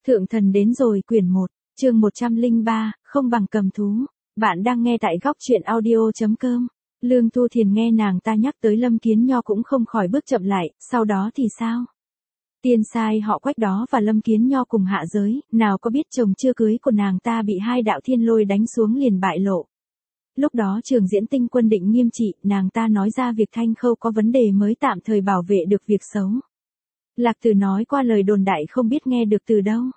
Thượng thần đến rồi quyển 1, chương 103, không bằng cầm thú. Bạn đang nghe tại góc truyện audio.com. Lương Thu Thiền nghe nàng ta nhắc tới Lâm Kiến Nho cũng không khỏi bước chậm lại, sau đó thì sao? Tiên sai họ Quách đó và Lâm Kiến Nho cùng hạ giới, nào có biết chồng chưa cưới của nàng ta bị hai đạo thiên lôi đánh xuống liền bại lộ. Lúc đó Trường Diễn Tinh Quân định nghiêm trị, nàng ta nói ra việc Thanh Khâu có vấn đề mới tạm thời bảo vệ được việc xấu. Lạc Tử nói qua lời đồn đại không biết nghe được từ đâu.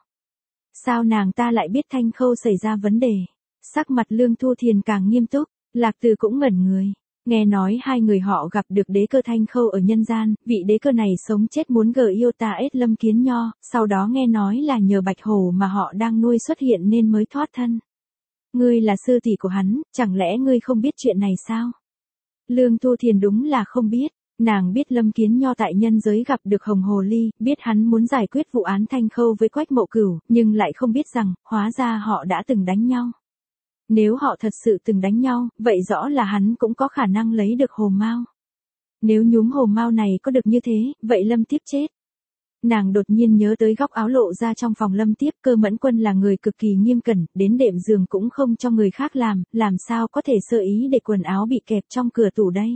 Sao nàng ta lại biết Thanh Khâu xảy ra vấn đề? Sắc mặt Lương Thu Thiền càng nghiêm túc, Lạc Tử cũng ngẩn người. Nghe nói hai người họ gặp được đế cơ Thanh Khâu ở nhân gian, vị đế cơ này sống chết muốn gờ yêu ta ết Lâm Kiến Nho, sau đó nghe nói là nhờ Bạch Hổ mà họ đang nuôi xuất hiện nên mới thoát thân. Ngươi là sư tỷ của hắn, chẳng lẽ ngươi không biết chuyện này sao? Lương Thu Thiền đúng là không biết. Nàng biết Lâm Kiến Nho tại nhân giới gặp được Hồng Hồ Ly, biết hắn muốn giải quyết vụ án Thanh Khâu với Quách Mộ Cửu, nhưng lại không biết rằng, hóa ra họ đã từng đánh nhau. Nếu họ thật sự từng đánh nhau, vậy rõ là hắn cũng có khả năng lấy được Hồ Mao. Nếu nhúm Hồ Mao này có được như thế, vậy Lâm Tiếp chết. Nàng đột nhiên nhớ tới góc áo lộ ra trong phòng Lâm Tiếp, Cơ Mẫn Quân là người cực kỳ nghiêm cẩn, đến đệm giường cũng không cho người khác làm sao có thể sơ ý để quần áo bị kẹp trong cửa tủ đây.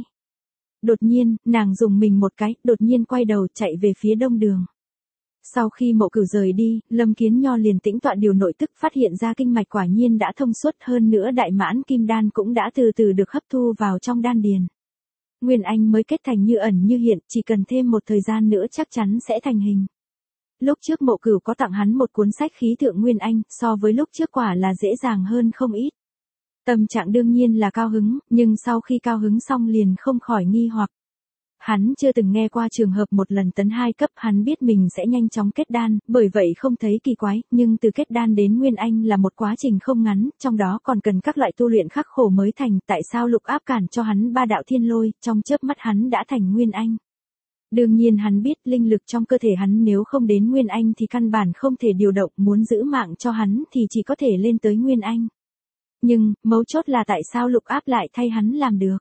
Đột nhiên, nàng dùng mình một cái, đột nhiên quay đầu chạy về phía đông đường. Sau khi Mộ Cửu rời đi, Lâm Kiến Nho liền tĩnh tọa điều nội tức phát hiện ra kinh mạch quả nhiên đã thông suốt, hơn nữa đại mãn kim đan cũng đã từ từ được hấp thu vào trong đan điền. Nguyên Anh mới kết thành như ẩn như hiện, chỉ cần thêm một thời gian nữa chắc chắn sẽ thành hình. Lúc trước Mộ Cửu có tặng hắn một cuốn sách khí tượng Nguyên Anh, so với lúc trước quả là dễ dàng hơn không ít. Tâm trạng đương nhiên là cao hứng, nhưng sau khi cao hứng xong liền không khỏi nghi hoặc. Hắn chưa từng nghe qua trường hợp một lần tấn 2 cấp, hắn biết mình sẽ nhanh chóng kết đan, bởi vậy không thấy kỳ quái, nhưng từ kết đan đến Nguyên Anh là một quá trình không ngắn, trong đó còn cần các loại tu luyện khắc khổ mới thành, tại sao Lục Áp cản cho hắn 3 đạo thiên lôi, trong chớp mắt hắn đã thành Nguyên Anh. Đương nhiên hắn biết linh lực trong cơ thể hắn nếu không đến Nguyên Anh thì căn bản không thể điều động, muốn giữ mạng cho hắn thì chỉ có thể lên tới Nguyên Anh. Nhưng, mấu chốt là tại sao Lục Áp lại thay hắn làm được?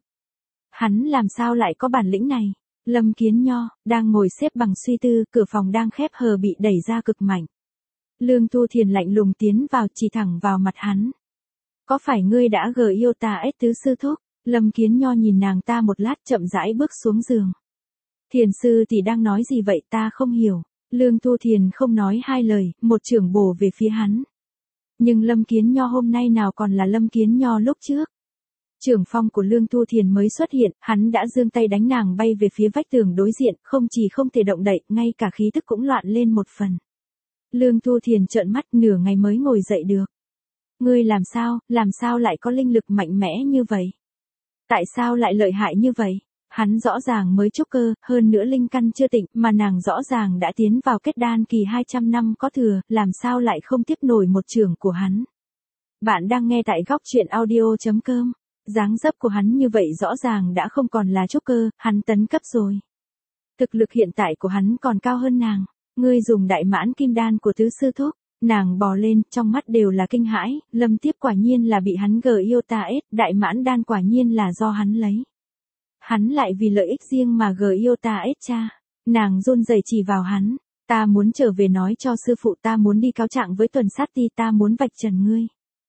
Hắn làm sao lại có bản lĩnh này? Lâm Kiến Nho, đang ngồi xếp bằng suy tư, cửa phòng đang khép hờ bị đẩy ra cực mạnh. Lương Thu Thiền lạnh lùng tiến vào, chỉ thẳng vào mặt hắn. Có phải ngươi đã gờ yêu ta ết tứ sư thúc? Lâm Kiến Nho nhìn nàng ta một lát chậm rãi bước xuống giường. Thiền sư tỷ đang nói gì vậy ta không hiểu. Lương Thu Thiền không nói hai lời, một chưởng bổ về phía hắn. Nhưng Lâm Kiến Nho hôm nay nào còn là Lâm Kiến Nho lúc trước. Chưởng phong của Lương Thu Thiền mới xuất hiện, hắn đã giương tay đánh nàng bay về phía vách tường đối diện, không chỉ không thể động đậy, ngay cả khí tức cũng loạn lên một phần. Lương Thu Thiền trợn mắt nửa ngày mới ngồi dậy được. Ngươi làm sao lại có linh lực mạnh mẽ như vậy? Tại sao lại lợi hại như vậy? Hắn rõ ràng mới trúc cơ, hơn nữa linh căn chưa tịnh, mà nàng rõ ràng đã tiến vào kết đan kỳ 200 năm có thừa, làm sao lại không tiếp nổi một chưởng của hắn. Bạn đang nghe tại góc truyện audio.com. Dáng dấp của hắn như vậy rõ ràng đã không còn là trúc cơ, hắn tấn cấp rồi. Thực lực hiện tại của hắn còn cao hơn nàng. Ngươi dùng đại mãn kim đan của tứ sư thúc. Nàng bò lên, trong mắt đều là kinh hãi, Lâm Tiếp quả nhiên là bị hắn gờ yêu ta ết, đại mãn đan quả nhiên là do hắn lấy. Hắn lại vì lợi ích riêng mà gờ yêu ta ết cha. Nàng run rẩy chỉ vào hắn. Ta muốn trở về nói cho sư phụ, ta muốn đi cáo trạng với Tuần Sát Ti, ta muốn vạch trần ngươi.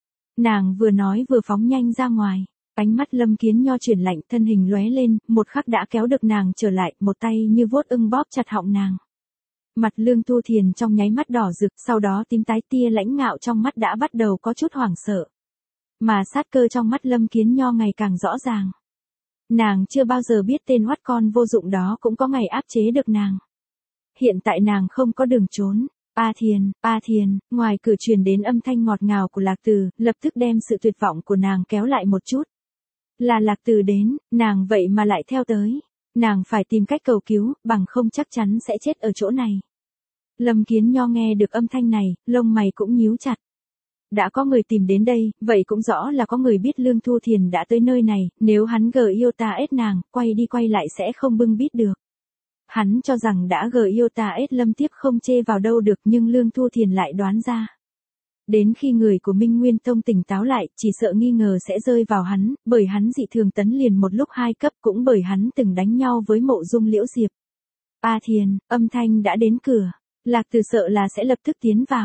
Nàng vừa nói vừa phóng nhanh ra ngoài. Ánh mắt Lâm Kiến Nho chuyển lạnh, thân hình lóe lên, một khắc đã kéo được nàng trở lại, một tay như vuốt ưng bóp chặt họng nàng. Mặt Lương Thu Thiền trong nháy mắt đỏ rực, sau đó tím tái, tia lãnh ngạo trong mắt đã bắt đầu có chút hoảng sợ. Mà sát cơ trong mắt Lâm Kiến Nho ngày càng rõ ràng. Nàng chưa bao giờ biết tên oắt con vô dụng đó cũng có ngày áp chế được nàng. Hiện tại nàng không có đường trốn. A Thiền, ngoài cửa truyền đến âm thanh ngọt ngào của Lạc Tử, lập tức đem sự tuyệt vọng của nàng kéo lại một chút. Là Lạc Tử đến, nàng vậy mà lại theo tới. Nàng phải tìm cách cầu cứu, bằng không chắc chắn sẽ chết ở chỗ này. Lâm Kiến Nho nghe được âm thanh này, lông mày cũng nhíu chặt. Đã có người tìm đến đây, vậy cũng rõ là có người biết Lương Thu Thiền đã tới nơi này, nếu hắn gờ yêu ta ết nàng, quay đi quay lại sẽ không bưng bít được. Hắn cho rằng đã gờ yêu ta ết Lâm Tiếp không chê vào đâu được, nhưng Lương Thu Thiền lại đoán ra. Đến khi người của Minh Nguyên Tông tỉnh táo lại, chỉ sợ nghi ngờ sẽ rơi vào hắn, bởi hắn dị thường tấn liền một lúc 2 cấp, cũng bởi hắn từng đánh nhau với Mộ Dung Liễu Diệp. A Thiền, âm thanh đã đến cửa. Lạc Tử sợ là sẽ lập tức tiến vào.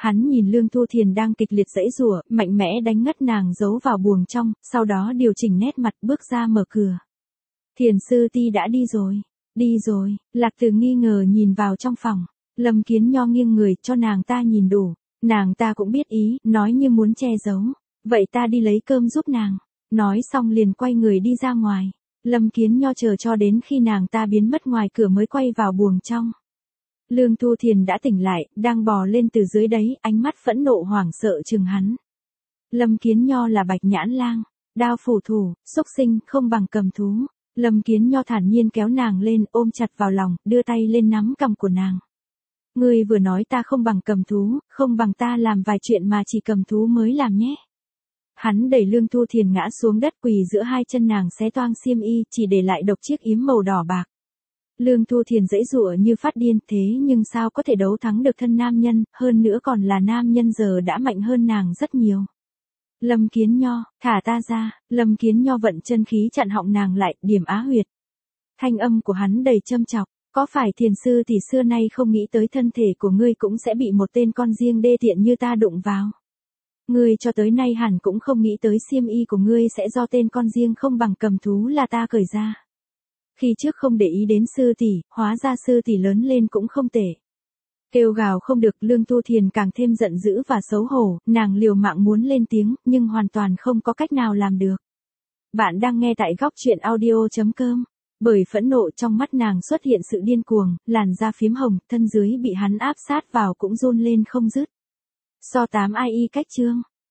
Hắn nhìn Lương Thu Thiền đang kịch liệt giãy giụa, mạnh mẽ đánh ngất nàng giấu vào buồng trong, sau đó điều chỉnh nét mặt bước ra mở cửa. Thiền sư ti đã đi rồi. Đi rồi, Lạc Từ nghi ngờ nhìn vào trong phòng. Lâm Kiến Nho nghiêng người cho nàng ta nhìn đủ. Nàng ta cũng biết ý, nói như muốn che giấu. Vậy ta đi lấy cơm giúp nàng. Nói xong liền quay người đi ra ngoài. Lâm Kiến Nho chờ cho đến khi nàng ta biến mất ngoài cửa mới quay vào buồng trong. Lương Thu Thiền đã tỉnh lại, đang bò lên từ dưới đấy, ánh mắt phẫn nộ hoảng sợ chừng hắn. Lâm Kiến Nho là Bạch Nhãn Lang, đao phủ thủ, xúc sinh, không bằng cầm thú. Lâm Kiến Nho thản nhiên kéo nàng lên, ôm chặt vào lòng, đưa tay lên nắm cằm của nàng. Ngươi vừa nói ta không bằng cầm thú, không bằng ta làm vài chuyện mà chỉ cầm thú mới làm nhé. Hắn đẩy Lương Thu Thiền ngã xuống đất, quỳ giữa hai chân nàng xé toang xiêm y, chỉ để lại độc chiếc yếm màu đỏ bạc. Lương Thu Thiền giãy giụa như phát điên, thế nhưng sao có thể đấu thắng được thân nam nhân, hơn nữa còn là nam nhân giờ đã mạnh hơn nàng rất nhiều. Lâm Kiến Nho, thả ta ra. Lâm Kiến Nho vận chân khí chặn họng nàng lại, điểm á huyệt. Thanh âm của hắn đầy châm chọc, có phải thiền sư thì xưa nay không nghĩ tới thân thể của ngươi cũng sẽ bị một tên con riêng đê tiện như ta đụng vào. Ngươi cho tới nay hẳn cũng không nghĩ tới xiêm y của ngươi sẽ do tên con riêng không bằng cầm thú là ta cởi ra. Khi trước không để ý đến sư tỷ, hóa ra sư tỷ lớn lên cũng không tệ. Kêu gào không được, Lương Thu Thiền càng thêm giận dữ và xấu hổ, nàng liều mạng muốn lên tiếng, nhưng hoàn toàn không có cách nào làm được. Bạn đang nghe tại góc truyện audio.com. Bởi phẫn nộ trong mắt nàng xuất hiện sự điên cuồng, làn da phiếm hồng, thân dưới bị hắn áp sát vào cũng run lên không dứt. So 8 ai y cách chương.